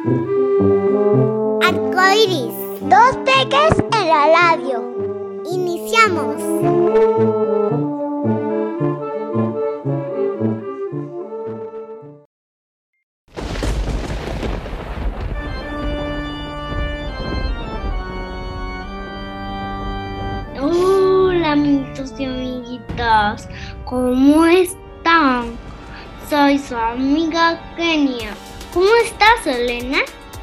Arcoiris, dos peques en la radio. Iniciamos. Hola amiguitos y amiguitas, ¿cómo están? Soy su amiga Kenia. ¿Cómo estás, Elena?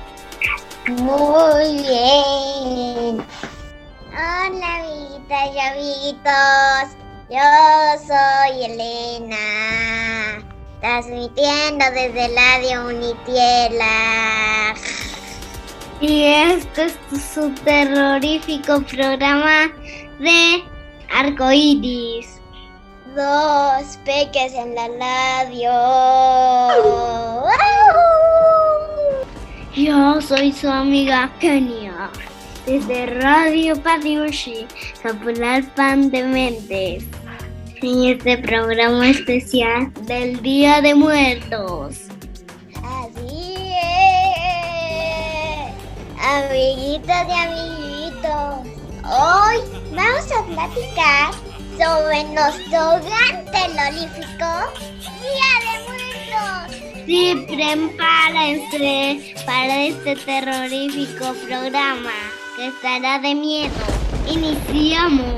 Muy bien. Hola amiguitas y amiguitos, yo soy Elena, transmitiendo desde Radio Unitierra. Y este es su terrorífico programa de Arcoiris. Dos peques en la radio. Yo soy su amiga Kenia, desde Radio Padiushi, Zapulalpan de Méndez, en este programa especial del Día de Muertos. Así es. Amiguitos y amiguitos, hoy vamos a platicar sobre nuestro gran terrorífico Día de Muertos. Sí, prepárense para este terrorífico programa que estará de miedo. Iniciamos.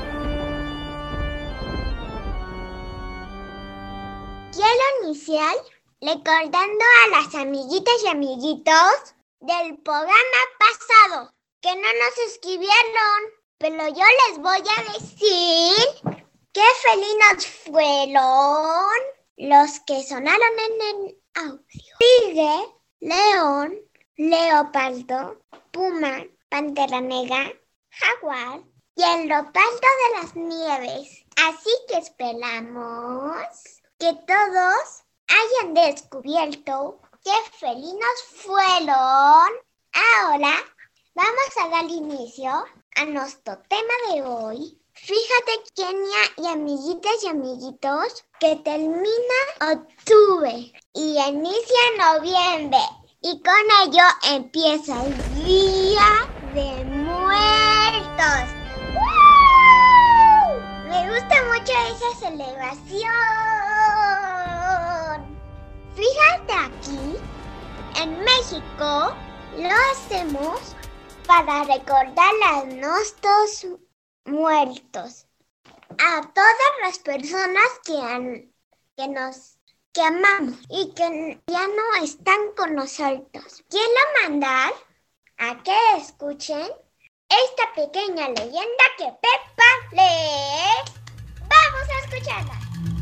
Quiero iniciar recordando a las amiguitas y amiguitos del programa pasado que no nos escribieron, pero yo les voy a decir qué felinos fueron los que sonaron en el audio. Tigre, león, leopardo, puma, pantera negra, jaguar y el leopardo de las nieves. Así que esperamos que todos hayan descubierto qué felinos fueron. Ahora vamos a dar inicio a nuestro tema de hoy. Fíjate, Kenia y amiguitas y amiguitos, que termina octubre y inicia noviembre. Y con ello empieza el Día de Muertos. ¡Woo! Me gusta mucho esa celebración. Fíjate aquí, en México lo hacemos para recordar a nuestros muertos, a todas las personas que amamos y que ya no están con nosotros. Quiero mandar a que escuchen esta pequeña leyenda que Peppa lee. ¡Vamos a escucharla!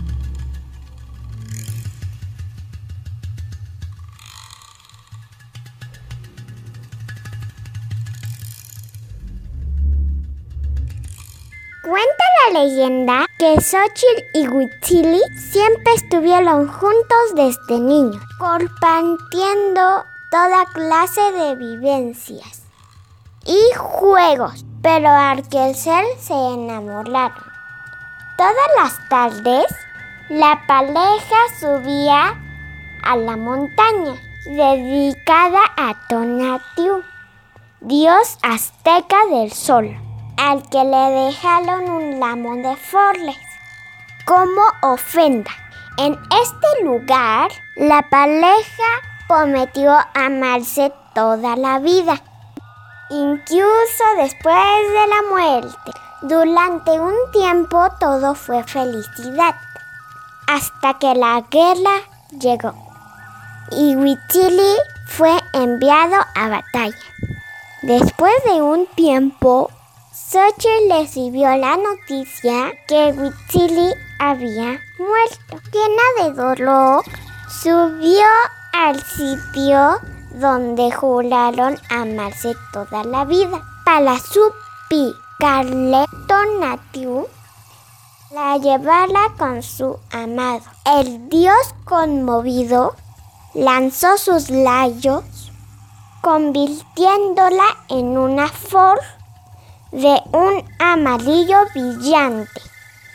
Cuenta la leyenda que Xochitl y Huitzili siempre estuvieron juntos desde niños, compartiendo toda clase de vivencias y juegos, pero al crecer se enamoraron. Todas las tardes, la pareja subía a la montaña dedicada a Tonatiuh, dios azteca del sol, al que le dejaron un ramo de flores como ofrenda. En este lugar, la pareja prometió amarse toda la vida, incluso después de la muerte. Durante un tiempo todo fue felicidad, hasta que la guerra llegó y Huitzili fue enviado a batalla. Después de un tiempo, Xochitl recibió la noticia que Huitzili había muerto. Llena de dolor, subió al sitio donde juraron amarse toda la vida. Para suplicarle Tonatiuh la llevara con su amado. El dios conmovido lanzó sus rayos, convirtiéndola en una flor de un amarillo brillante.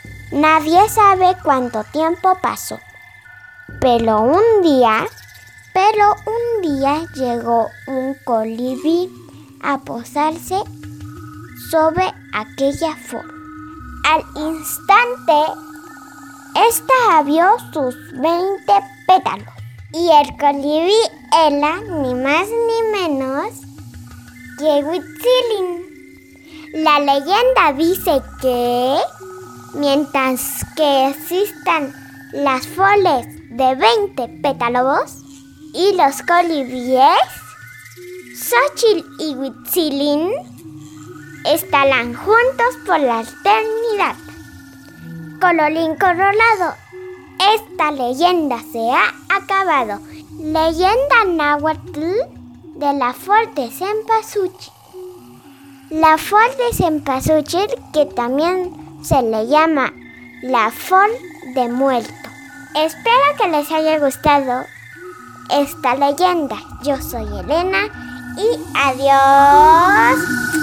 Nadie sabe cuánto tiempo pasó, pero un día Pero un día llegó un colibrí a posarse sobre aquella flor. Al instante, esta abrió sus 20 pétalos y el colibrí era ni más ni menos que Huitzilin. La leyenda dice que mientras que existan las flores de 20 pétalos y los colibríes, Xochitl y Huitzilin estarán juntos por la eternidad. Colorín colorado, esta leyenda se ha acabado. Leyenda náhuatl de la flor de cempasúchil. La flor de cempasúchil, que también se le llama la flor de muerto. Espero que les haya gustado esta leyenda. Yo soy Elena y adiós.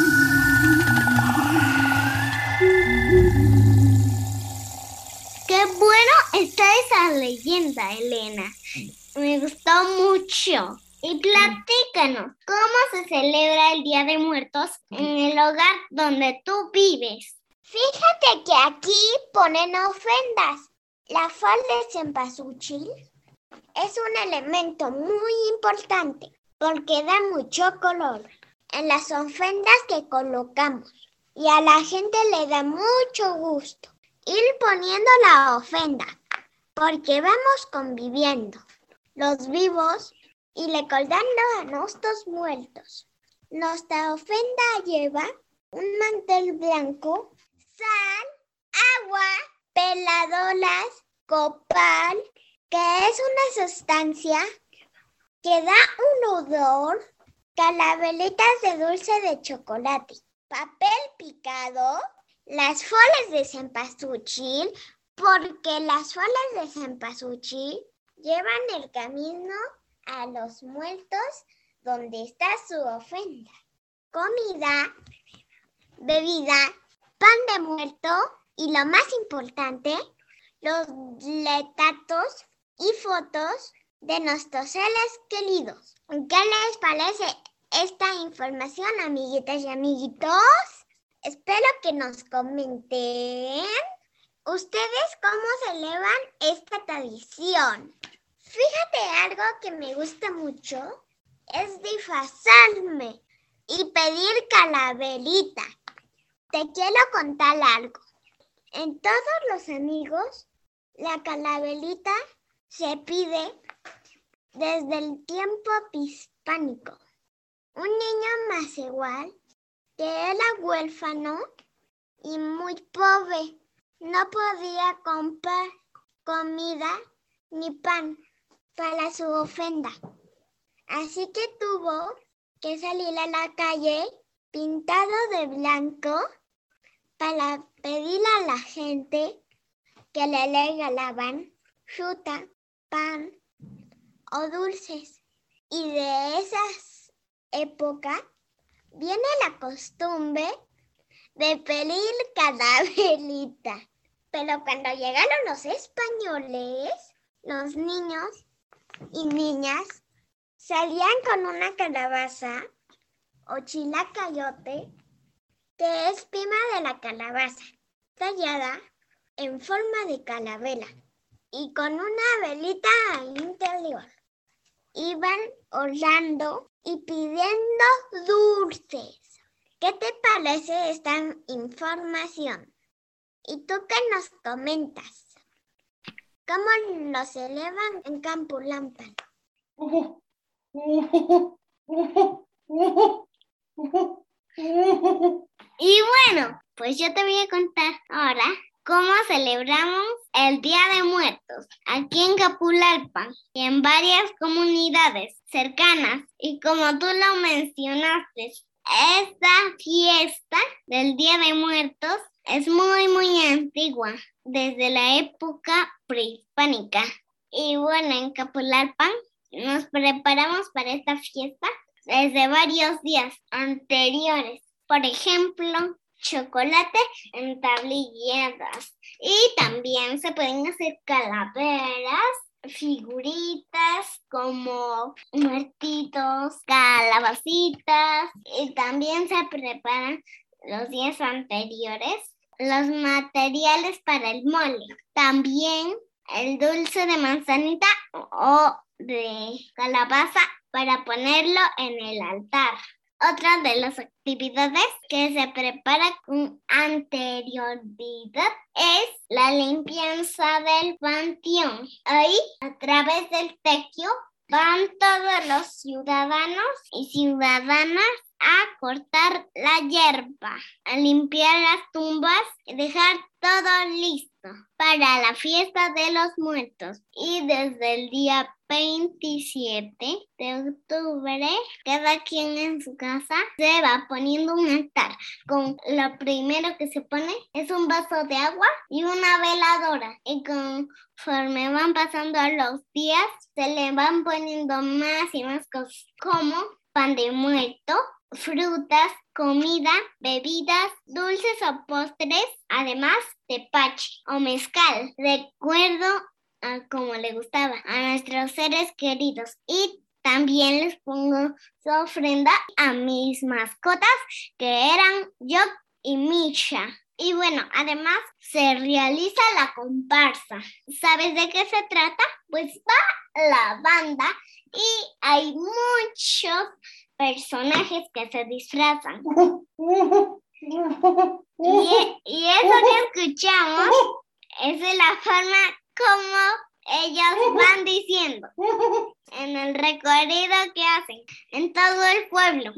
Qué bueno está esa leyenda, Elena. Me gustó mucho. Y platícanos, ¿cómo se celebra el Día de Muertos en el hogar donde tú vives? Fíjate que aquí ponen ofrendas. La flor de cempasúchil es un elemento muy importante porque da mucho color en las ofrendas que colocamos y a la gente le da mucho gusto ir poniendo la ofrenda porque vamos conviviendo los vivos y recordando a nuestros muertos. Nuestra ofrenda lleva un mantel blanco, sal, agua, peladoras, copal, que es una sustancia que da un olor, calaveritas de dulce de chocolate, papel picado, las flores de cempasúchil, porque las flores de cempasúchil llevan el camino a los muertos donde está su ofrenda. Comida, bebida, pan de muerto y lo más importante, los retratos y fotos de nuestros seres queridos. ¿Qué les parece esta información, amiguitas y amiguitos? Espero que nos comenten ustedes cómo celebran esta tradición. Fíjate, algo que me gusta mucho es disfrazarme y pedir calaverita. Te quiero contar algo. En todos los amigos, la calaverita se pide desde el tiempo prehispánico. Un niño más igual, que era huérfano y muy pobre, no podía comprar comida ni pan para su ofrenda. Así que tuvo que salir a la calle pintado de blanco para pedirle a la gente que le regalaban fruta, pan o dulces. Y de esas épocas viene la costumbre de pedir calaverita. Pero cuando llegaron los españoles, los niños y niñas salían con una calabaza o chilacayote, que es prima de la calabaza, tallada en forma de calavera y con una velita al interior. Iban orando y pidiendo dulces. ¿Qué te parece esta información? ¿Y tú qué nos comentas? ¿Cómo lo celebran en Campulampan? Y bueno, pues yo te voy a contar ahora cómo celebramos el Día de Muertos aquí en Capulalpan y en varias comunidades cercanas. Y como tú lo mencionaste, esta fiesta del Día de Muertos es muy antigua, desde la época prehispánica. Y bueno, en Capulalpan nos preparamos para esta fiesta desde varios días anteriores. Por ejemplo, chocolate en tablilleras. Y también se pueden hacer calaveras figuritas como muertitos, calabacitas, y también se preparan los días anteriores los materiales para el mole. También el dulce de manzanita o de calabaza para ponerlo en el altar. Otra de las actividades que se prepara con anterioridad es la limpieza del panteón. Ahí, a través del tequio, van todos los ciudadanos y ciudadanas a cortar la hierba, a limpiar las tumbas y dejar todo listo para la fiesta de los muertos. Y desde el día 27 de octubre, cada quien en su casa se va poniendo un altar. Con lo primero que se pone es un vaso de agua y una veladora. Y conforme van pasando los días, se le van poniendo más y más cosas, como pan de muerto, frutas, comida, bebidas, dulces o postres, además tepache o mezcal, recuerdo a como le gustaba a nuestros seres queridos. Y también les pongo su ofrenda a mis mascotas, que eran Jock y Misha. Y bueno, además se realiza la comparsa. ¿Sabes de qué se trata? Pues va la banda y hay muchos personajes que se disfrazan. Y eso que escuchamos es de la forma como ellos van diciendo en el recorrido que hacen en todo el pueblo.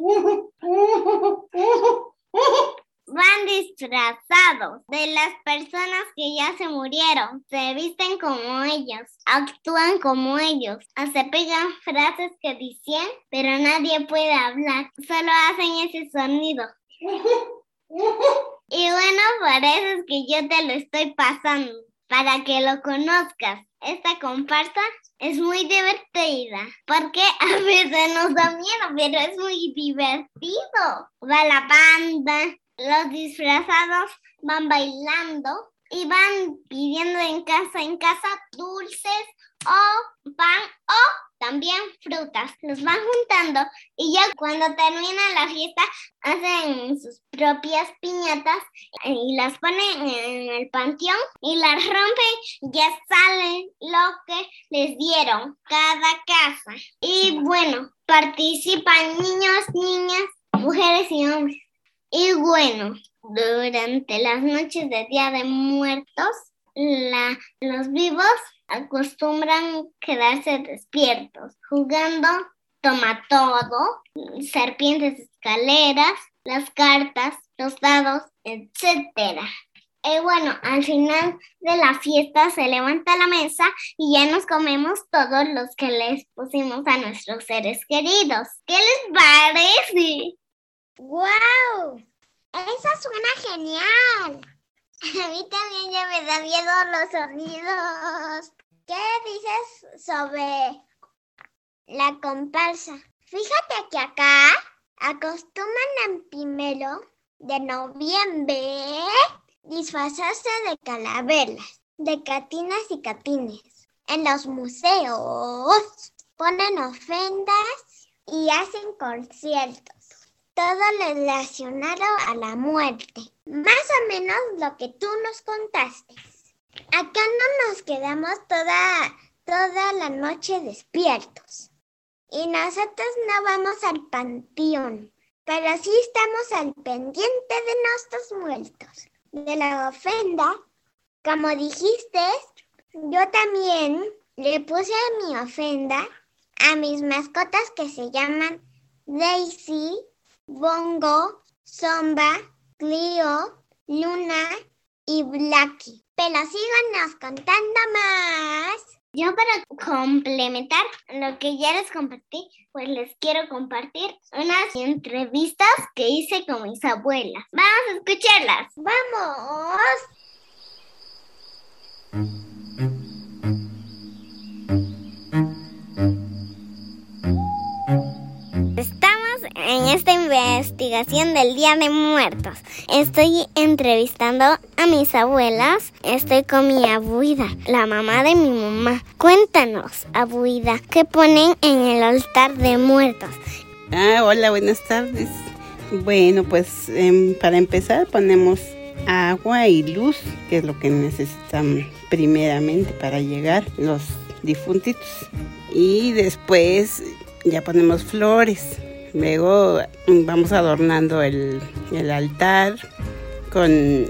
Van disfrazados de las personas que ya se murieron, se visten como ellos, actúan como ellos, se pegan frases que dicen, pero nadie puede hablar, solo hacen ese sonido. Y bueno, por eso es que yo te lo estoy pasando, para que lo conozcas. Esta comparsa es muy divertida, porque a veces nos da miedo, pero es muy divertido. Va la banda, los disfrazados van bailando y van pidiendo en casa dulces o pan o también frutas. Los van juntando y ya cuando termina la fiesta hacen sus propias piñatas y las ponen en el panteón y las rompen y ya sale lo que les dieron cada casa. Y bueno, participan niños, niñas, mujeres y hombres. Y bueno, durante las noches de Día de Muertos, los vivos acostumbran quedarse despiertos, jugando toma todo, serpientes escaleras, las cartas, los dados, etc. Y bueno, al final de la fiesta se levanta la mesa y ya nos comemos todos los que les pusimos a nuestros seres queridos. ¿Qué les parece? ¡Wow! Eso suena genial. A mí también ya me da miedo los sonidos. ¿Qué dices sobre la comparsa? Fíjate que acá acostumbran en 1 de noviembre disfrazarse de calaveras, de catinas y catines. En los museos ponen ofrendas y hacen conciertos. Todo relacionado a la muerte. Más o menos lo que tú nos contaste. Acá no nos quedamos toda la noche despiertos. Y nosotros no vamos al panteón. Pero sí estamos al pendiente de nuestros muertos. De la ofrenda, como dijiste, yo también le puse mi ofrenda a mis mascotas que se llaman Daisy, Bongo, Zomba, Clio, Luna y Blacky. Pero síganos contando más. Yo para complementar lo que ya les compartí, pues les quiero compartir unas entrevistas que hice con mis abuelas. Vamos a escucharlas. ¡Vamos! Estamos en esta investigación del Día de Muertos estoy entrevistando a mis abuelas. Estoy con mi abuela, la mamá de mi mamá. Cuéntanos, abuela, ¿qué ponen en el altar de muertos? Hola, buenas tardes. Bueno, pues para empezar ponemos agua y luz, que es lo que necesitan primeramente para llegar los difuntitos. Y después ya ponemos flores. Luego vamos adornando el altar con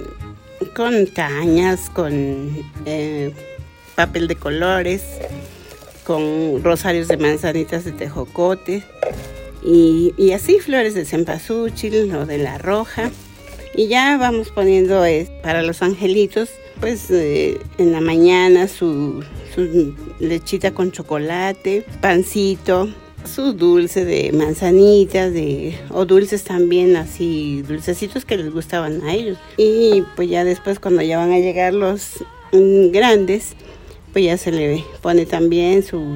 cañas, con papel de colores, con rosarios de manzanitas de tejocote y así flores de cempasúchil o de la roja. Y ya vamos poniendo para los angelitos, pues en la mañana su lechita con chocolate, pancito, su dulce de manzanitas, o dulces también así, dulcecitos que les gustaban a ellos. Y pues ya después, cuando ya van a llegar los grandes, pues ya se le pone también su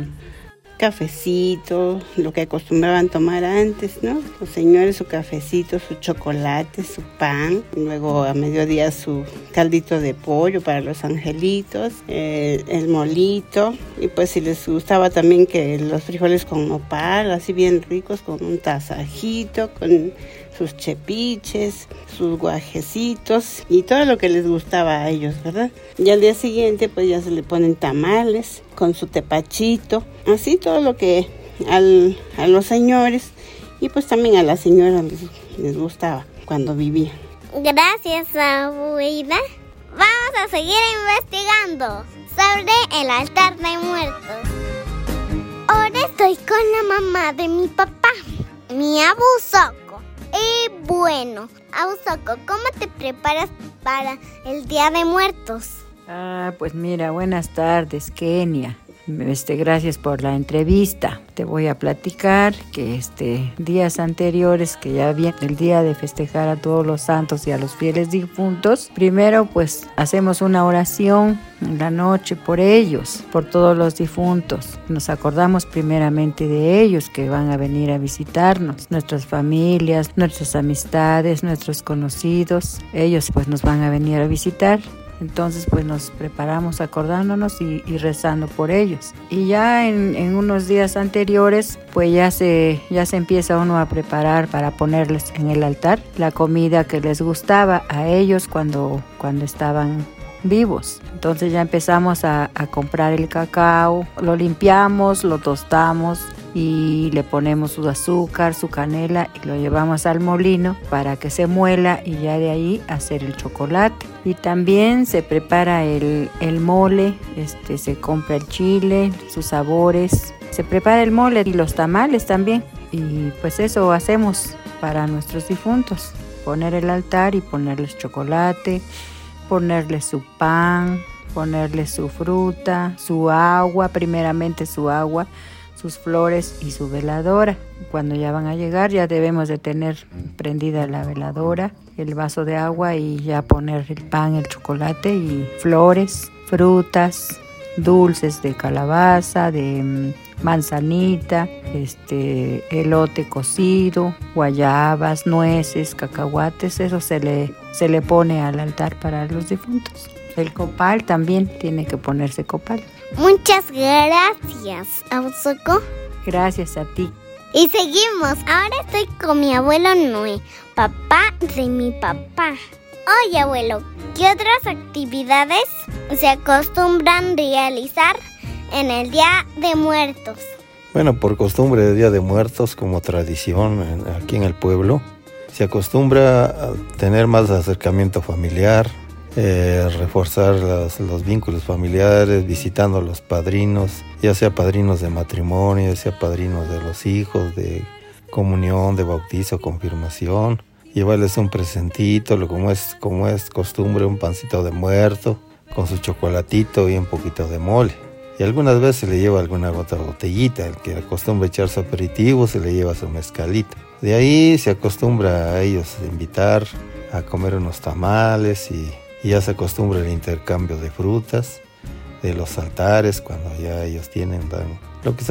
cafecito, lo que acostumbraban tomar antes, ¿no? Los señores, su cafecito, su chocolate, su pan, luego a mediodía su caldito de pollo para los angelitos, el molito, y pues si les gustaba también que los frijoles con nopal, así bien ricos, con un tasajito, con sus chepiches, sus guajecitos y todo lo que les gustaba a ellos, ¿verdad? Y al día siguiente pues ya se le ponen tamales con su tepachito, así todo lo que a los señores y pues también a las señoras les gustaba cuando vivían. Gracias, abuela. Vamos a seguir investigando sobre el altar de muertos. Ahora estoy con la mamá de mi papá, mi abu Soco. Y bueno, abu Soco, ¿cómo te preparas para el Día de Muertos? Pues mira, buenas tardes, Kenia. Gracias por la entrevista. Te voy a platicar que días anteriores, que ya viene el día de festejar a todos los santos y a los fieles difuntos, primero pues hacemos una oración en la noche por ellos, por todos los difuntos. Nos acordamos primeramente de ellos que van a venir a visitarnos, nuestras familias, nuestras amistades, nuestros conocidos. Ellos pues nos van a venir a visitar. Entonces pues nos preparamos acordándonos y rezando por ellos. Y ya en unos días anteriores pues ya se empieza uno a preparar para ponerles en el altar la comida que les gustaba a ellos cuando estaban vivos. Entonces ya empezamos a comprar el cacao, lo limpiamos, lo tostamos y le ponemos su azúcar, su canela y lo llevamos al molino para que se muela y ya de ahí hacer el chocolate. Y también se prepara el mole, se compra el chile, sus sabores, se prepara el mole y los tamales también. Y pues eso hacemos para nuestros difuntos, poner el altar y ponerles chocolate, ponerles su pan, ponerles su fruta, su agua, primeramente su agua, sus flores y su veladora. Cuando ya van a llegar ya debemos de tener prendida la veladora, el vaso de agua y ya poner el pan, el chocolate y flores, frutas, dulces de calabaza, de manzanita, elote cocido, guayabas, nueces, cacahuates. Eso se le pone al altar para los difuntos. El copal también tiene que ponerse copal. Muchas gracias, abu Soco. Gracias a ti. Y seguimos. Ahora estoy con mi abuelo Noé, papá de mi papá. Oye, abuelo, ¿qué otras actividades se acostumbran realizar en el Día de Muertos? Bueno, por costumbre de Día de Muertos, como tradición aquí en el pueblo, se acostumbra a tener más acercamiento familiar, reforzar los vínculos familiares, visitando a los padrinos, ya sea padrinos de matrimonio, ya sea padrinos de los hijos, de comunión, de bautizo, confirmación, llevarles un presentito, como es costumbre, un pancito de muerto, con su chocolatito y un poquito de mole. Y algunas veces se le lleva alguna otra botellita, el que acostumbra echar su aperitivo se le lleva su mezcalito. De ahí se acostumbra a ellos invitar a comer unos tamales y ya se acostumbra el intercambio de frutas, de los altares, cuando ya ellos tienen lo que se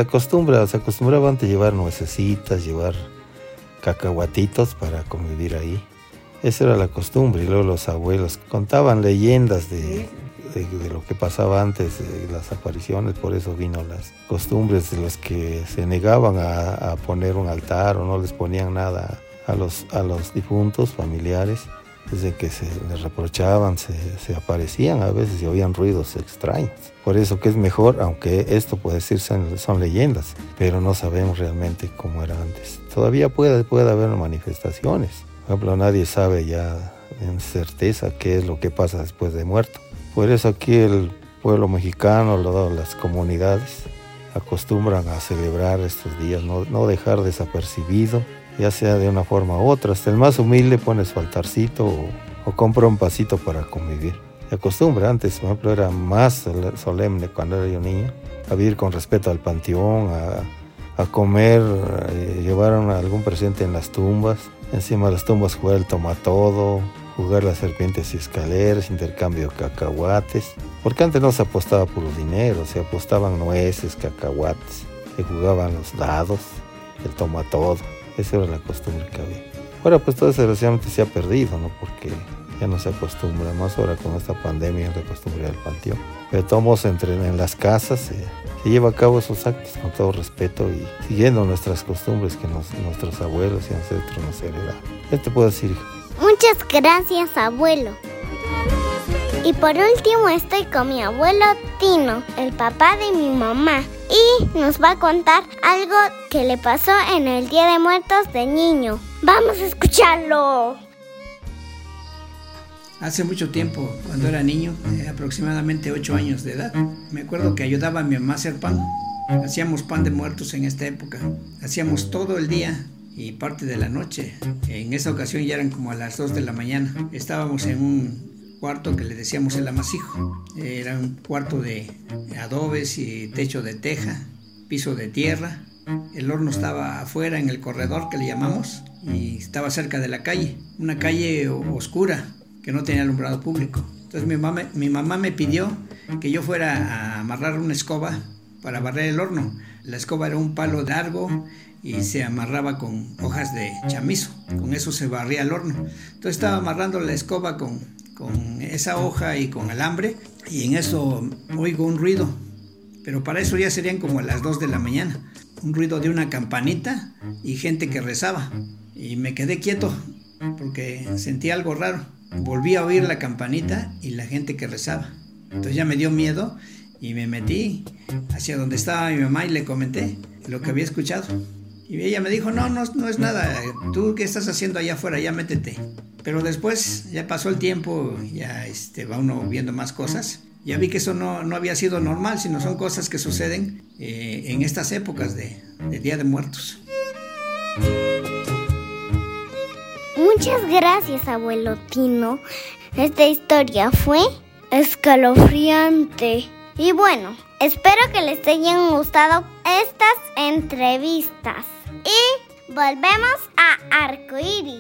acostumbraba antes llevar nuecesitas, llevar cacahuatitos para convivir ahí. Esa era la costumbre. Y luego los abuelos contaban leyendas de lo que pasaba antes de las apariciones. Por eso vino las costumbres de los que se negaban a poner un altar o no les ponían nada a los difuntos familiares. Desde que se les reprochaban, se aparecían a veces y oían ruidos extraños. Por eso que es mejor, aunque esto puede decirse son leyendas, pero no sabemos realmente cómo era antes. Todavía puede haber manifestaciones. Por ejemplo, nadie sabe ya en certeza qué es lo que pasa después de muerto. Por eso aquí el pueblo mexicano, las comunidades, acostumbran a celebrar estos días, no dejar desapercibido, ya sea de una forma u otra. Hasta el más humilde pone su altarcito o compra un pasito para convivir. Se acostumbra. Antes, por ejemplo, era más solemne cuando era yo niño, a vivir con respeto al panteón, a comer, llevaron algún presente en las tumbas. Encima de las tumbas jugar el tomatodo, jugar las serpientes y escaleras, intercambio de cacahuates. Porque antes no se apostaba por dinero, se apostaban nueces, cacahuates, se jugaban los dados, el tomatodo. Esa era la costumbre que había. Ahora pues todo eso desgraciadamente se ha perdido, ¿no? Porque ya no se acostumbra más ahora con esta pandemia, se acostumbra al panteón. Pero todos en las casas se lleva a cabo esos actos con todo respeto y siguiendo nuestras costumbres que nuestros abuelos y ancestros nos heredaron. ¿Qué te puedo decir, hija? Muchas gracias, abuelo. Y por último estoy con mi abuelo Tino, el papá de mi mamá, y nos va a contar algo que le pasó en el Día de Muertos de niño. ¡Vamos a escucharlo! Hace mucho tiempo, cuando era niño, aproximadamente 8 años de edad, me acuerdo que ayudaba a mi mamá a hacer pan. Hacíamos pan de muertos en esta época. Hacíamos todo el día y parte de la noche. En esa ocasión ya eran como a las 2 de la mañana. Estábamos en un cuarto que le decíamos el amasijo. Era un cuarto de adobes y techo de teja, piso de tierra. El horno estaba afuera en el corredor que le llamamos y estaba cerca de la calle, una calle oscura que no tenía alumbrado público. Entonces mi mamá me pidió que yo fuera a amarrar una escoba para barrer el horno. La escoba era un palo largo y se amarraba con hojas de chamizo. Con eso se barría el horno. Entonces estaba amarrando la escoba con esa hoja y con alambre, y en eso oigo un ruido, pero para eso ya serían como a las 2 de la mañana, un ruido de una campanita y gente que rezaba, y me quedé quieto porque sentí algo raro. Volví a oír la campanita y la gente que rezaba, entonces ya me dio miedo y me metí hacia donde estaba mi mamá y le comenté lo que había escuchado. Y ella me dijo, no es nada, tú qué estás haciendo allá afuera, ya métete. Pero después ya pasó el tiempo, ya va uno viendo más cosas. Ya vi que eso no había sido normal, sino son cosas que suceden en estas épocas de Día de Muertos. Muchas gracias, abuelo Tino. Esta historia fue escalofriante. Y bueno, espero que les hayan gustado estas entrevistas. Y volvemos a Arcoíris.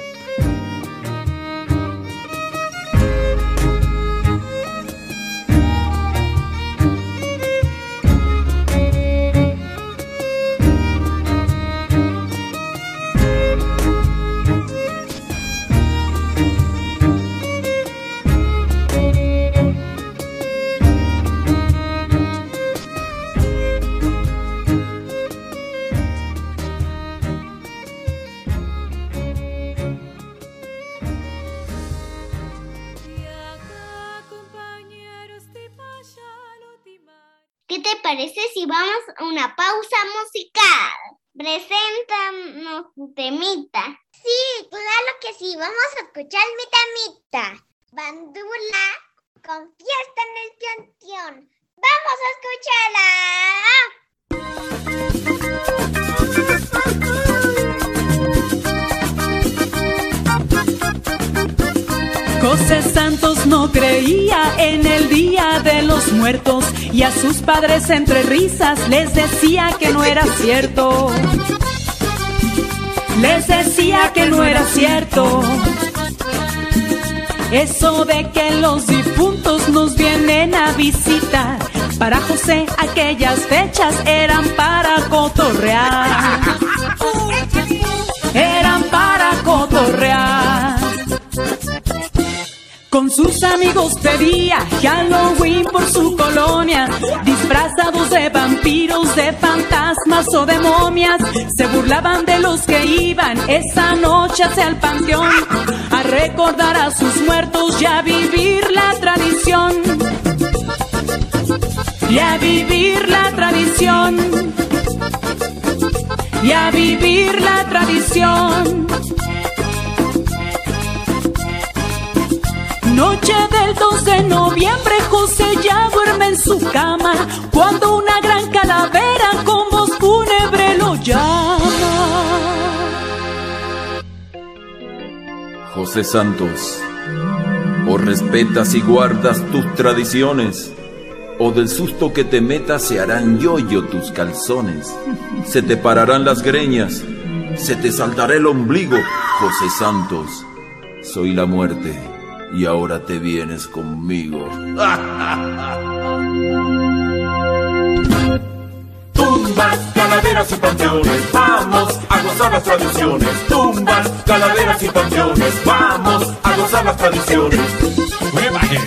¿Qué te parece si vamos a una pausa musical? Preséntanos tu temita. Sí, claro que sí. Vamos a escuchar mi temita. Bandula con Fiesta en el Panteón. ¡Vamos a escucharla! José Santos no creía en el Día de los Muertos y a sus padres entre risas les decía que no era cierto. Les decía que no era cierto. Eso de que los difuntos nos vienen a visitar. Para José aquellas fechas eran para cotorrear. Eran para cotorrear. Con sus amigos pedía Halloween por su colonia, disfrazados de vampiros, de fantasmas o de momias. Se burlaban de los que iban esa noche hacia el panteón a recordar a sus muertos y a vivir la tradición. Y a vivir la tradición. Y a vivir la tradición. Noche del 2 de noviembre, José ya duerme en su cama, cuando una gran calavera con voz fúnebre lo llama. José Santos, o respetas y guardas tus tradiciones, o del susto que te metas se harán yoyo tus calzones, se te pararán las greñas, se te saltará el ombligo. José Santos, soy la muerte y ahora te vienes conmigo. Tumbas, calaveras y panteones, vamos a gozar las tradiciones. Tumbas, calaveras y panteones, vamos a gozar las tradiciones. ¡Muévale!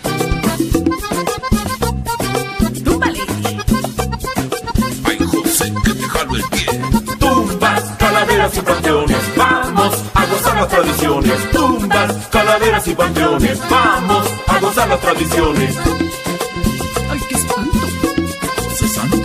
¡Túmbale! Ay, José, que te jalo el pie. Tumbas, calaveras y panteones, vamos a gozar las tradiciones. Tumbas, calaveras y panteones, vamos a gozar las tradiciones. ¡Ay, qué espanto! José Santos.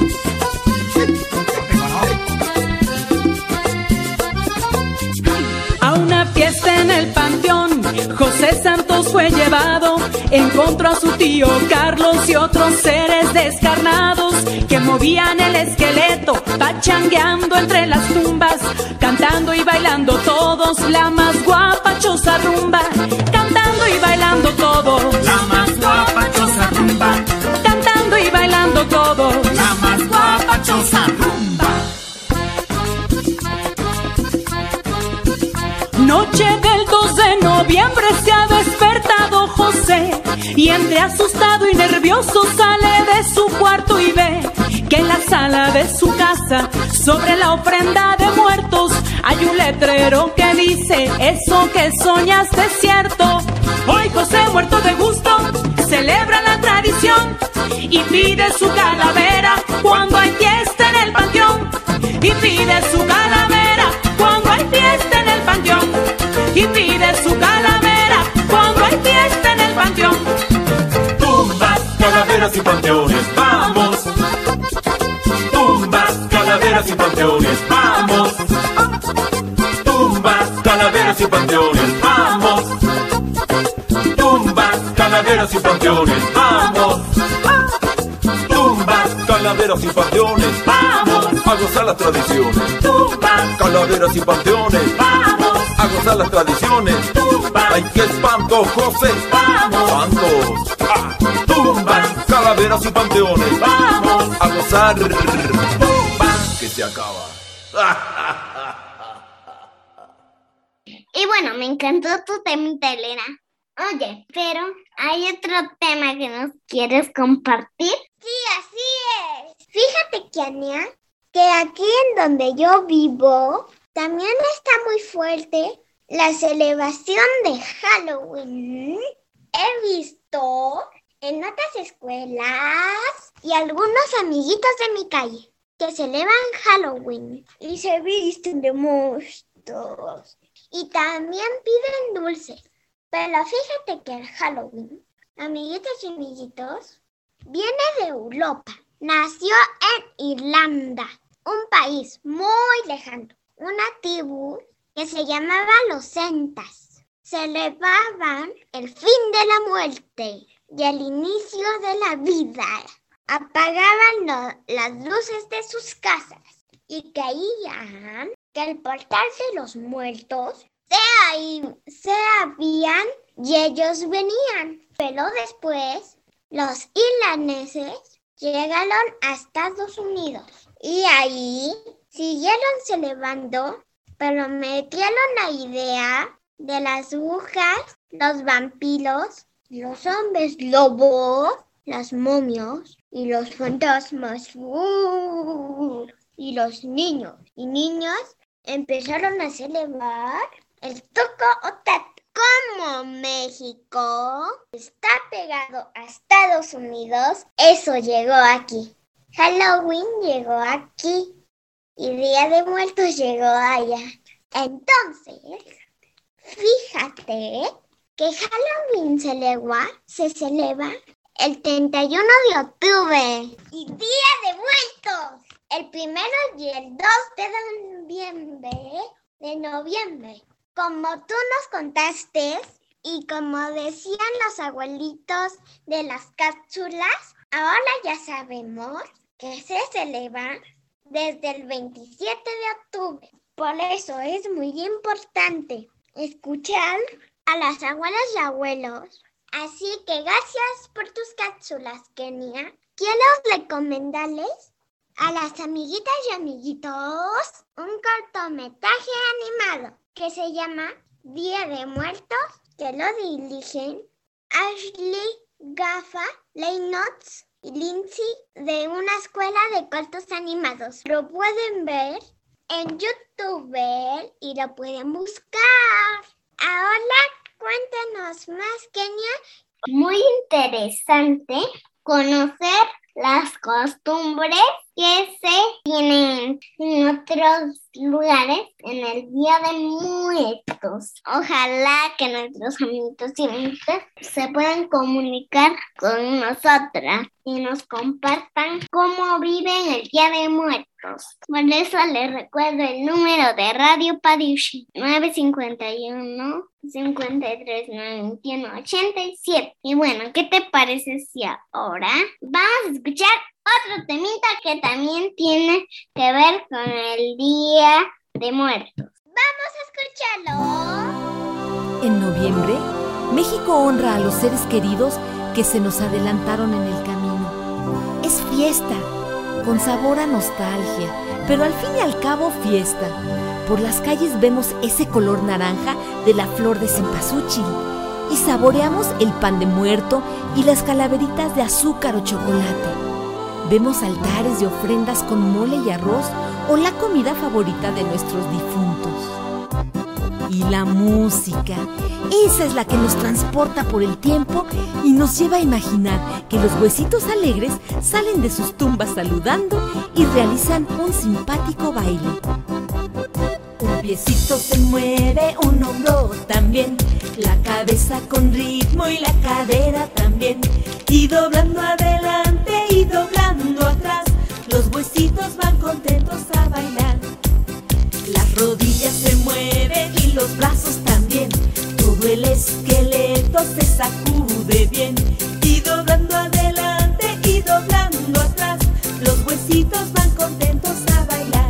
A una fiesta en el panteón, José Santos fue llevado. Encontró a su tío Carlos y otros seres descarnados que movían el esqueleto, pachangueando entre las tumbas, cantando y bailando todos la más guapachosa rumba. Cantando y bailando todos La más guapachosa rumba, cantando y bailando todos la más guapachosa rumba. Noche del 2 de noviembre se ha despertado José, y entre asustado y nervioso sale de su cuarto y ve que en la sala de su casa, sobre la ofrenda de muertos, hay un letrero que dice: eso que soñaste es cierto. Hoy José, muerto de gusto, celebra la tradición y pide su calavera cuando hay fiesta en el panteón. Y pide su calavera cuando hay fiesta en el panteón. Y pide su calavera cuando hay fiesta en el panteón. Tumbas, calaveras y panteones, vamos. Tumbas, calaveras y panteones, vamos. Tumbas, calaveras y panteones, vamos. Tumbas, calaveras y panteones, vamos. Tumbas, Calaveras y panteones, vamos. a gozar las tradiciones. Tumbas, Calaveras y panteones, vamos. a gozar las tradiciones. Tumbas, ¡Ay, qué espanto, José! vamos. ¡Santos! ¡Ah! Tumbas, Calaveras y panteones, vamos. a gozar. Tumbas. Que se acaba. Y bueno, me encantó tu temita, Elena. Oye, pero hay otro tema que nos quieres compartir. Sí, así es. Fíjate, Kenia, que aquí en donde yo vivo también está muy fuerte la celebración de Halloween. He visto en otras escuelas y algunos amiguitos de mi calle que celebran Halloween y se visten de monstruos y también piden dulces. Pero fíjate que el Halloween, amiguitos y amiguitos, viene de Europa. Nació en Irlanda, un país muy lejano. Una tribu que se llamaba los Celtas. Celebraban el fin de la muerte y el inicio de la vida. Apagaban las luces de sus casas y creían que al portal de los muertos se habían y ellos venían. Pero después los irlandeses llegaron a Estados Unidos y ahí siguieron celebrando, pero metieron la idea de las brujas, los vampiros, los hombres lobos, las momias y los fantasmas. Y los niños y niñas empezaron a celebrar el toco o Como México está pegado a Estados Unidos, eso llegó aquí. Halloween llegó aquí y Día de Muertos llegó allá. Entonces, fíjate que Halloween se celebra el 31 de octubre y Día de Muertos el 1 y el 2 de noviembre. Como tú nos contaste y como decían los abuelitos de las cápsulas, ahora ya sabemos que se celebra desde el 27 de octubre. Por eso es muy importante escuchar a las abuelas y abuelos. Así que gracias por tus cápsulas, Kenia. Quiero recomendarles a las amiguitas y amiguitos un cortometraje animado que se llama Día de Muertos, que lo dirigen Ashley Gaffa Reynolds y Lindsay de una escuela de cortos animados. Lo pueden ver en YouTube y lo pueden buscar. Ahora cuéntanos más, Kenia. Muy interesante conocer las costumbres que se tienen en otros lugares en el Día de Muertos. Ojalá que nuestros amiguitos y amiguitas se puedan comunicar con nosotras y nos compartan cómo viven el Día de Muertos. Por eso les recuerdo el número de Radio Padiushi, 951-5391-87. Y bueno, ¿qué te parece si ahora vamos a escuchar otro temita que también tiene que ver con el Día de Muertos? ¡Vamos a escucharlo! En noviembre, México honra a los seres queridos que se nos adelantaron en el camino. Es fiesta, con sabor a nostalgia, pero al fin y al cabo fiesta. Por las calles vemos ese color naranja de la flor de cempasúchil y saboreamos el pan de muerto y las calaveritas de azúcar o chocolate. Vemos altares de ofrendas con mole y arroz o la comida favorita de nuestros difuntos. Y la música, esa es la que nos transporta por el tiempo y nos lleva a imaginar que los huesitos alegres salen de sus tumbas saludando y realizan un simpático baile. Un piecito se mueve, un hombro también, la cabeza con ritmo y la cadera también, y doblando adelante y doblando atrás, los huesitos van contentos a bailar. Las rodillas se mueven y los brazos también, todo el esqueleto se sacude bien, y doblando adelante y doblando atrás, los huesitos van contentos a bailar.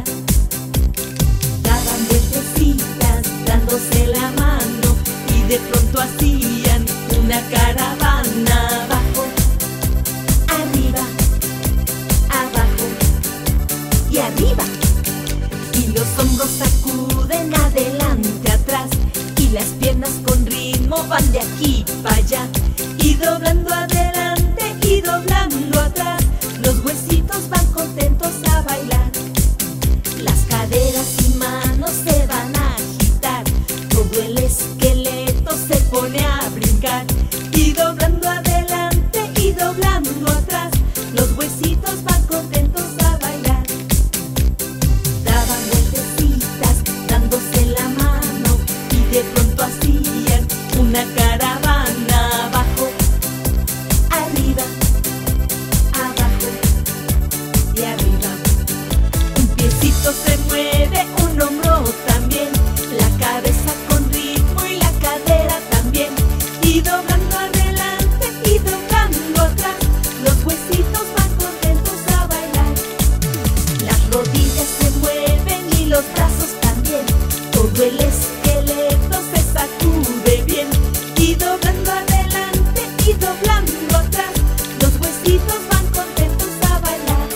Daban vueltecitas dándose la mano y de pronto hacían una caravana. Abajo, arriba, abajo y arriba. Y los hombros sacuden adelante, atrás, y las piernas con ritmo van de aquí para allá. Y doblando adelante y doblando atrás, los huesitos van contentos a bailar. Las caderas y manos se van a agitar, todo el esqueleto se pone a brincar. Y doblando adelante y doblando atrás, los huesitos van contentos a bailar. Daban vueltecitas dándose la mano y de pronto hacían una caravana. Abajo, arriba, abajo y arriba. Un piecito se mueve, un hombro también, la cabeza con ritmo y la cadera también, y doblando adelante y doblando atrás, los huesitos van contentos a bailar. Las rodillas se mueven y los brazos también, todo el esqueleto se sacude bien, y doblando adelante y doblando atrás, los huesitos van contentos a bailar.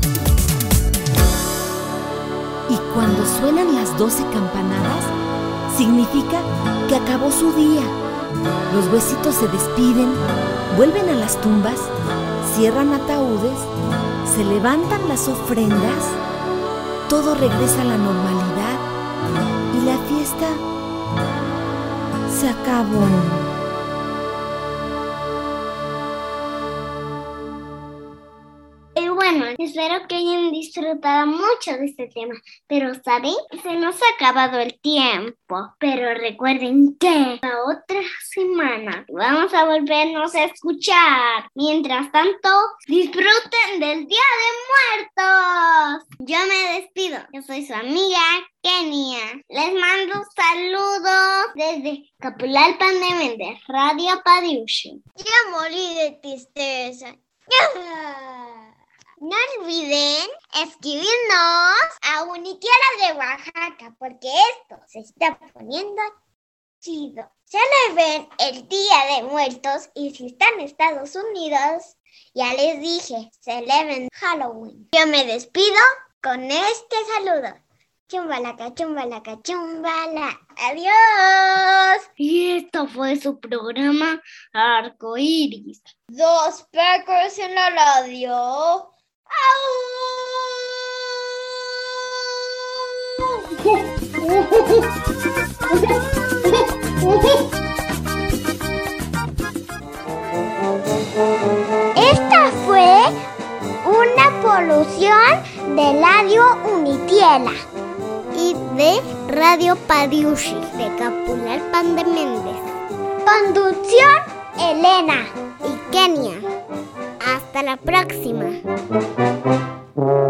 Y cuando suenan las 12 campanadas, significa que acabó su día. Los huesitos se despiden, vuelven a las tumbas, cierran ataúdes, se levantan las ofrendas, todo regresa a la normalidad y la fiesta se acabó. Y bueno, espero que hayan disfrutado mucho de este tema. Pero, ¿saben? Se nos ha acabado el tiempo. Pero recuerden que la otra semana vamos a volvernos a escuchar. Mientras tanto, disfruten del Día de Muertos. Yo me despido. Yo soy su amiga Kenia. Les mando saludos desde Capulalpan de Méndez, Radio Padiushi. Ya morí de tristeza. No olviden escribirnos a Unitierra de Oaxaca, porque esto se está poniendo chido. Celebren el Día de Muertos y si están en Estados Unidos, ya les dije, celebren Halloween. Yo me despido con este saludo. Chumbalaca, chumbalaca, chumbala. ¡Adiós! Y esto fue su programa Arcoíris. Dos perros en la radio. Esta fue una producción de Radio Unitiela Y de Radio Padiushi, de Capulalpan de Méndez. Conducción Elena y Kenia. Hasta la próxima.